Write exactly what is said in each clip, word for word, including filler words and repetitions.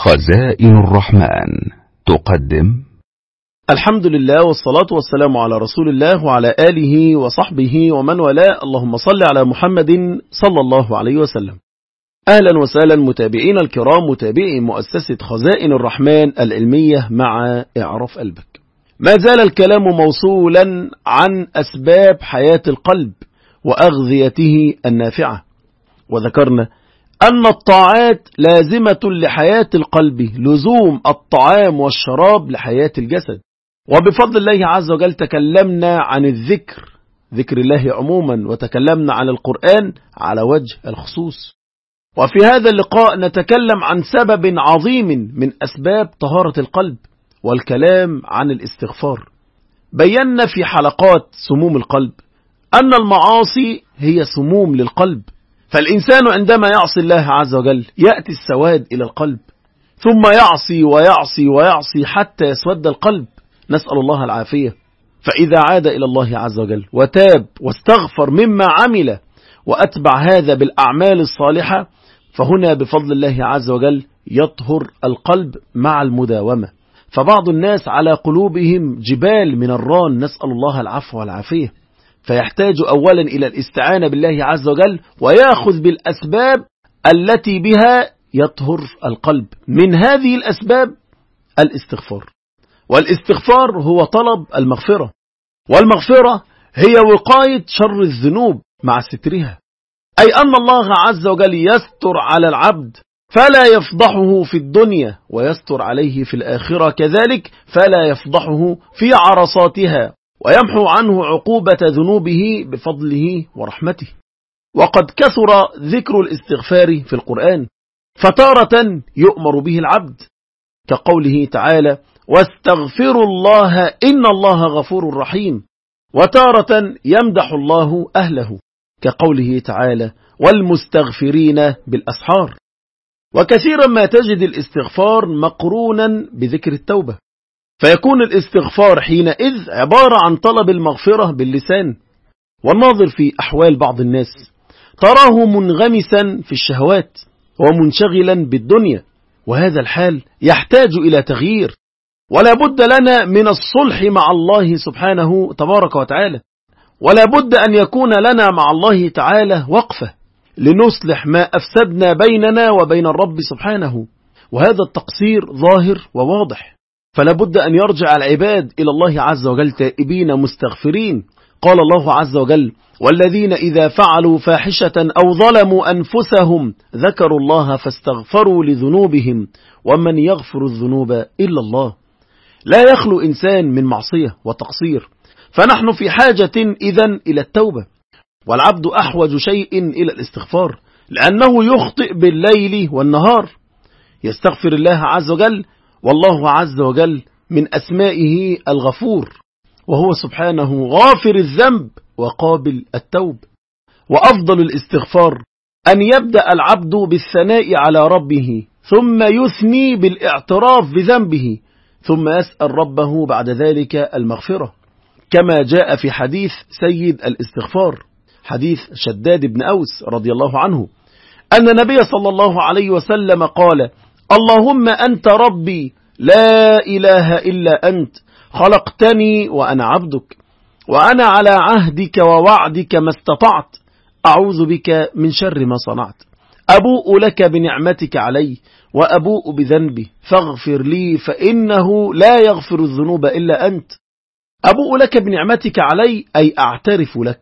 خزائن الرحمن تقدم. الحمد لله والصلاة والسلام على رسول الله وعلى آله وصحبه ومن والاه. اللهم صل على محمد صلى الله عليه وسلم. أهلا وسهلا متابعين الكرام، متابعي مؤسسة خزائن الرحمن العلمية مع إعراف قلبك. ما زال الكلام موصولا عن أسباب حياة القلب وأغذيته النافعة، وذكرنا أن الطاعات لازمة لحياة القلب لزوم الطعام والشراب لحياة الجسد. وبفضل الله عز وجل تكلمنا عن الذكر، ذكر الله عموما، وتكلمنا عن القرآن على وجه الخصوص. وفي هذا اللقاء نتكلم عن سبب عظيم من أسباب طهارة القلب، والكلام عن الاستغفار. بينا في حلقات سموم القلب أن المعاصي هي سموم للقلب، فالإنسان عندما يعصي الله عز وجل يأتي السواد إلى القلب، ثم يعصي ويعصي ويعصي حتى يسود القلب، نسأل الله العافية. فإذا عاد إلى الله عز وجل وتاب واستغفر مما عمل وأتبع هذا بالأعمال الصالحة، فهنا بفضل الله عز وجل يطهر القلب مع المداومة. فبعض الناس على قلوبهم جبال من الران، نسأل الله العفو والعافية، فيحتاج أولا إلى الاستعانة بالله عز وجل ويأخذ بالأسباب التي بها يطهر القلب. من هذه الأسباب الاستغفار، والاستغفار هو طلب المغفرة، والمغفرة هي وقاية شر الذنوب مع سترها، أي أن الله عز وجل يستر على العبد فلا يفضحه في الدنيا، ويستر عليه في الآخرة كذلك فلا يفضحه في عرصاتها، ويمحو عنه عقوبة ذنوبه بفضله ورحمته. وقد كثر ذكر الاستغفار في القرآن، فتارة يؤمر به العبد كقوله تعالى: واستغفروا الله إن الله غفور رحيم، وتارة يمدح الله أهله كقوله تعالى: والمستغفرين بالأسحار. وكثيرا ما تجد الاستغفار مقرونا بذكر التوبة، فيكون الاستغفار حينئذ عبارة عن طلب المغفرة باللسان. والناظر في أحوال بعض الناس تراه منغمسا في الشهوات ومنشغلا بالدنيا، وهذا الحال يحتاج إلى تغيير، ولا بد لنا من الصلح مع الله سبحانه تبارك وتعالى، ولا بد أن يكون لنا مع الله تعالى وقفة لنصلح ما أفسدنا بيننا وبين الرب سبحانه. وهذا التقصير ظاهر وواضح، فلا بد أن يرجع العباد إلى الله عز وجل تائبين مستغفرين. قال الله عز وجل: والذين إذا فعلوا فاحشة أو ظلموا أنفسهم ذكروا الله فاستغفروا لذنوبهم ومن يغفر الذنوب إلا الله. لا يخلو إنسان من معصية وتقصير، فنحن في حاجة إذن إلى التوبة، والعبد أحوج شيء إلى الاستغفار، لأنه يخطئ بالليل والنهار. يستغفر الله عز وجل، والله عز وجل من أسمائه الغفور، وهو سبحانه غافر الذنب وقابل التوب. وأفضل الاستغفار أن يبدأ العبد بالثناء على ربه، ثم يثني بالاعتراف بذنبه، ثم يسأل ربه بعد ذلك المغفرة، كما جاء في حديث سيد الاستغفار، حديث شداد بن أوس رضي الله عنه، أن النبي صلى الله عليه وسلم قال: اللهم أنت ربي لا إله إلا أنت، خلقتني وأنا عبدك، وأنا على عهدك ووعدك ما استطعت، أعوذ بك من شر ما صنعت، أبوء لك بنعمتك علي وأبوء بذنبي فاغفر لي فإنه لا يغفر الذنوب إلا أنت. أبوء لك بنعمتك علي أي أعترف لك،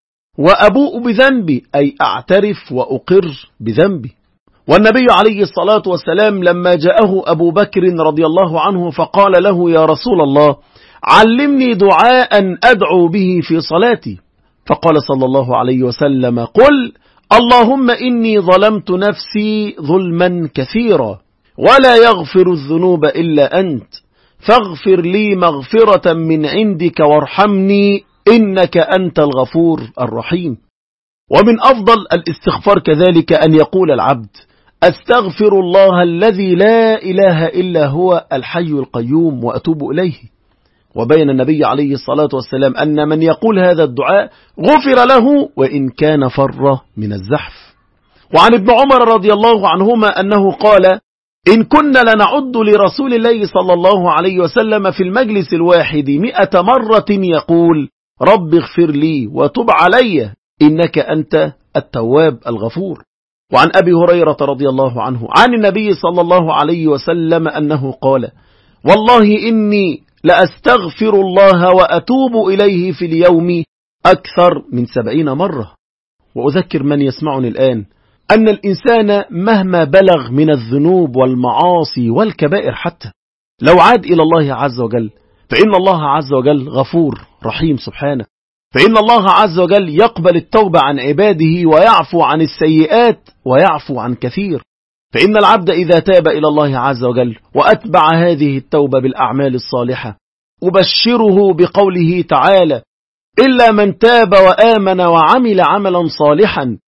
وأبوء بذنبي أي أعترف وأقر بذنبي. والنبي عليه الصلاة والسلام لما جاءه أبو بكر رضي الله عنه فقال له: يا رسول الله، علمني دعاء أدعو به في صلاتي. فقال صلى الله عليه وسلم: قل اللهم إني ظلمت نفسي ظلما كثيرا ولا يغفر الذنوب إلا أنت، فاغفر لي مغفرة من عندك وارحمني إنك أنت الغفور الرحيم. ومن أفضل الاستغفار كذلك أن يقول العبد: أستغفر الله الذي لا إله إلا هو الحي القيوم وأتوب إليه. وبين النبي عليه الصلاة والسلام أن من يقول هذا الدعاء غفر له وإن كان فر من الزحف. وعن ابن عمر رضي الله عنهما أنه قال: إن كنا لنعد لرسول الله صلى الله عليه وسلم في المجلس الواحد مئة مرة يقول رب اغفر لي وتب علي إنك أنت التواب الغفور. وعن أبي هريرة رضي الله عنه عن النبي صلى الله عليه وسلم أنه قال والله إني لأستغفر الله وأتوب إليه في اليوم أكثر من سبعين مرة. وأذكر من يسمعني الآن أن الإنسان مهما بلغ من الذنوب والمعاصي والكبائر حتى لو عاد إلى الله عز وجل فإن الله عز وجل غفور رحيم سبحانه، فإن الله عز وجل يقبل التوبة عن عباده ويعفو عن السيئات ويعفو عن كثير. فإن العبد إذا تاب إلى الله عز وجل وأتبع هذه التوبة بالأعمال الصالحة أبشره بقوله تعالى إلا من تاب وآمن وعمل عملا صالحا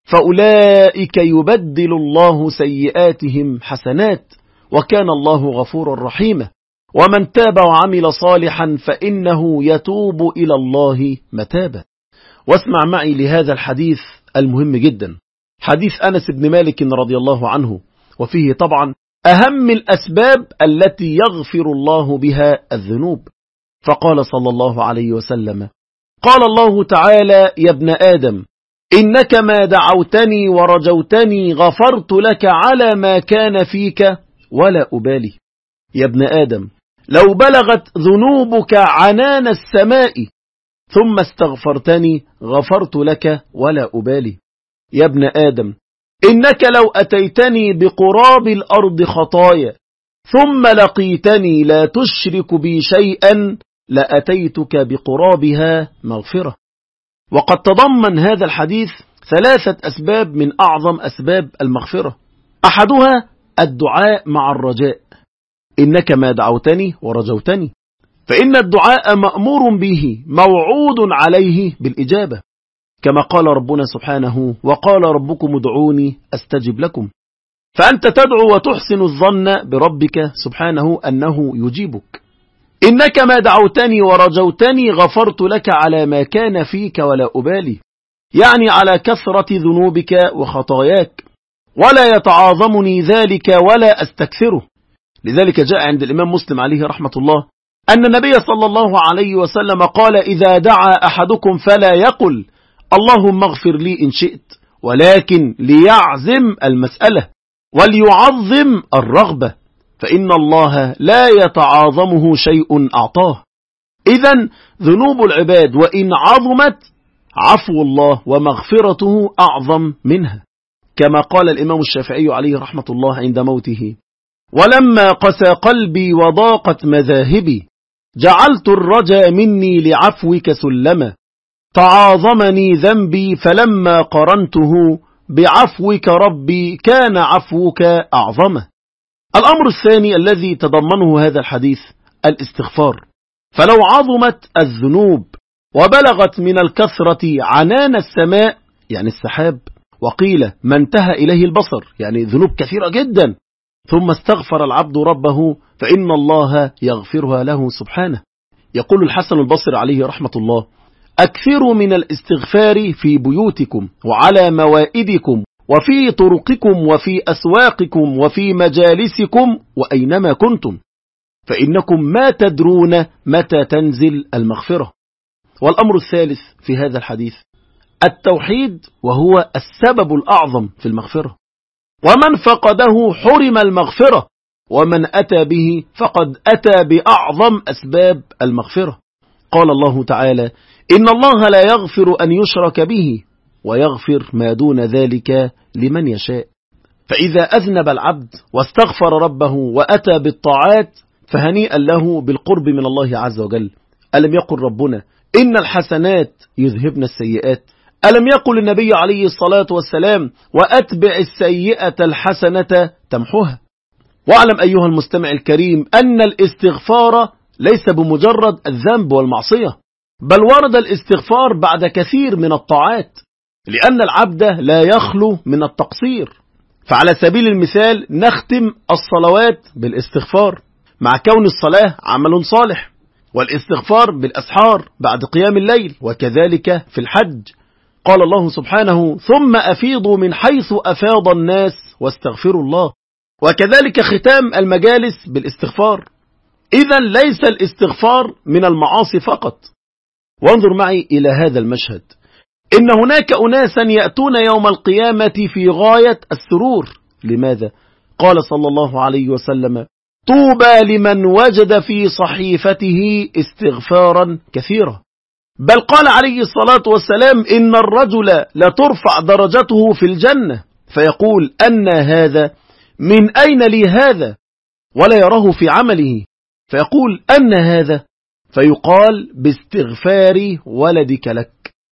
فأولئك يبدل الله سيئاتهم حسنات وكان الله غفورا رحيما. ومن تاب وعمل صالحا فإنه يتوب إلى الله متابا. واسمع معي لهذا الحديث المهم جدا، حديث أنس بن مالك رضي الله عنه، وفيه طبعا أهم الأسباب التي يغفر الله بها الذنوب. فقال صلى الله عليه وسلم قال الله تعالى يا ابن آدم إنك ما دعوتني ورجوتني غفرت لك على ما كان فيك ولا أبالي. يا ابن آدم لو بلغت ذنوبك عنان السماء ثم استغفرتني غفرت لك ولا أبالي. يا ابن آدم إنك لو أتيتني بقراب الأرض خطايا ثم لقيتني لا تشرك بي شيئا لأتيتك بقرابها مغفرة. وقد تضمن هذا الحديث ثلاثة أسباب من أعظم أسباب المغفرة. أحدها الدعاء مع الرجاء، إنك ما دعوتني ورجوتني، فإن الدعاء مأمور به موعود عليه بالإجابة، كما قال ربنا سبحانه وقال ربكم ادعوني أستجب لكم. فأنت تدعو وتحسن الظن بربك سبحانه أنه يجيبك. إنك ما دعوتني ورجوتني غفرت لك على ما كان فيك ولا أبالي، يعني على كثرة ذنوبك وخطاياك، ولا يتعاظمني ذلك ولا أستكثره. لذلك جاء عند الإمام مسلم عليه رحمة الله أن النبي صلى الله عليه وسلم قال إذا دعا أحدكم فلا يقل اللهم اغفر لي إن شئت، ولكن ليعزم المسألة وليعظم الرغبة، فإن الله لا يتعاظمه شيء أعطاه. إذن ذنوب العباد وإن عظمت عفو الله ومغفرته أعظم منها، كما قال الإمام الشافعي عليه رحمة الله عند موته ولما قسى قلبي وضاقت مذاهبي جعلت الرجا مني لعفوك سلما تعاظمني ذنبي فلما قرنته بعفوك ربي كان عفوك أعظمه. الأمر الثاني الذي تضمنه هذا الحديث الاستغفار. فلو عظمت الذنوب وبلغت من الكثرة عنان السماء يعني السحاب، وقيل ما انتهى إليه البصر يعني ذنوب كثيرة جدا، ثم استغفر العبد ربه فإن الله يغفرها له سبحانه. يقول الحسن البصري عليه رحمة الله أكثروا من الاستغفار في بيوتكم وعلى موائدكم وفي طرقكم وفي أسواقكم وفي مجالسكم وأينما كنتم، فإنكم ما تدرون متى تنزل المغفرة. والأمر الثالث في هذا الحديث التوحيد، وهو السبب الأعظم في المغفرة، ومن فقده حرم المغفرة، ومن أتى به فقد أتى بأعظم أسباب المغفرة. قال الله تعالى إن الله لا يغفر أن يشرك به ويغفر ما دون ذلك لمن يشاء. فإذا أذنب العبد واستغفر ربه وأتى بالطاعات فهنيئا له بالقرب من الله عز وجل. ألم يقل ربنا إن الحسنات يذهبن السيئات؟ ألم يقل النبي عليه الصلاة والسلام وأتبع السيئة الحسنة تمحها؟ واعلم أيها المستمع الكريم أن الاستغفار ليس بمجرد الذنب والمعصية، بل ورد الاستغفار بعد كثير من الطاعات، لأن العبد لا يخلو من التقصير. فعلى سبيل المثال نختم الصلوات بالاستغفار، مع كون الصلاة عمل صالح، والاستغفار بالأسحار بعد قيام الليل، وكذلك في الحج. قال الله سبحانه ثم أفيضوا من حيث أفاض الناس واستغفروا الله. وكذلك ختام المجالس بالاستغفار. إذن ليس الاستغفار من المعاصي فقط. وانظر معي إلى هذا المشهد. إن هناك أناسا يأتون يوم القيامة في غاية السرور. لماذا؟ قال صلى الله عليه وسلم: طوبى لمن وجد في صحيفته استغفارا كثيرا. بل قال عليه الصلاة والسلام: إن الرجل لترفع درجته في الجنة فيقول: أن هذا؟ من أين لي هذا؟ ولا يراه في عمله فيقول: أن هذا؟ فيقال: باستغفار ولدك لك.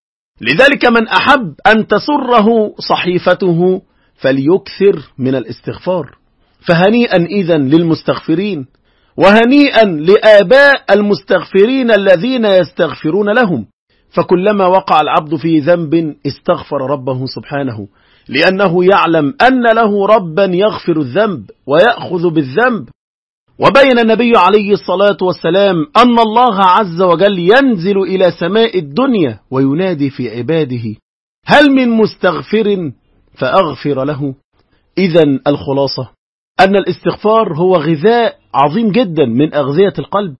لذلك من أحب أن تسره صحيفته فليكثر من الاستغفار. فهنيئا إذن للمستغفرين، وهنيئا لآباء المستغفرين الذين يستغفرون لهم. فكلما وقع العبد في ذنب استغفر ربه سبحانه، لأنه يعلم أن له ربا يغفر الذنب ويأخذ بالذنب. وبين النبي عليه الصلاة والسلام أن الله عز وجل ينزل إلى سماء الدنيا وينادي في عباده: هل من مستغفر فأغفر له؟ إذن الخلاصة أن الاستغفار هو غذاء عظيم جدا من أغذية القلب،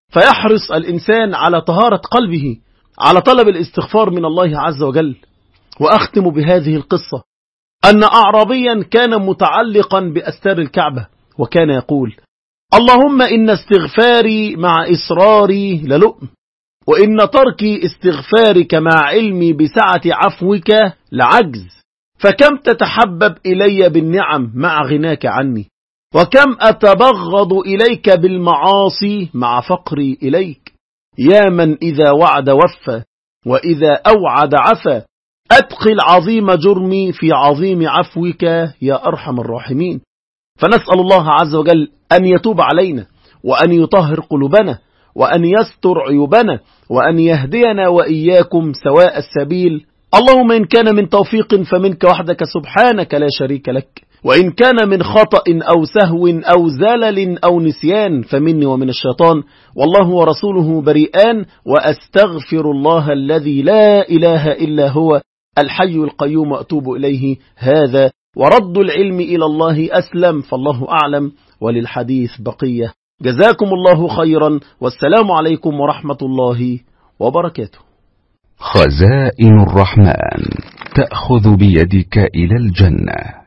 فيحرص الإنسان على طهارة قلبه، على طلب الاستغفار من الله عز وجل. وأختم بهذه القصة: أن أعرابيا كان متعلقا بأستار الكعبة، وكان يقول: اللهم إن استغفاري مع إصراري للؤم، وإن تركي استغفارك مع علمي بسعة عفوك لعجز، فكم تتحبب إلي بالنعم مع غناك عني، وكم أتبغض إليك بالمعاصي مع فقري إليك. يا من إذا وعد وفى، وإذا أوعد عفى، أدخل عظيم جرمي في عظيم عفوك يا أرحم الراحمين. فنسأل الله عز وجل أن يتوب علينا، وأن يطهر قلوبنا، وأن يستر عيوبنا، وأن يهدينا وإياكم سواء السبيل. اللهم إن كان من توفيق فمنك وحدك سبحانك لا شريك لك، وإن كان من خطأ أو سهو أو زلل أو نسيان فمني ومن الشيطان، والله ورسوله بريئان. وأستغفر الله الذي لا إله إلا هو الحي القيوم وأتوب إليه. هذا ورد العلم إلى الله أسلم، فالله أعلم، وللحديث بقية. جزاكم الله خيرا، والسلام عليكم ورحمة الله وبركاته. خزائن الرحمن تأخذ بيدك إلى الجنة.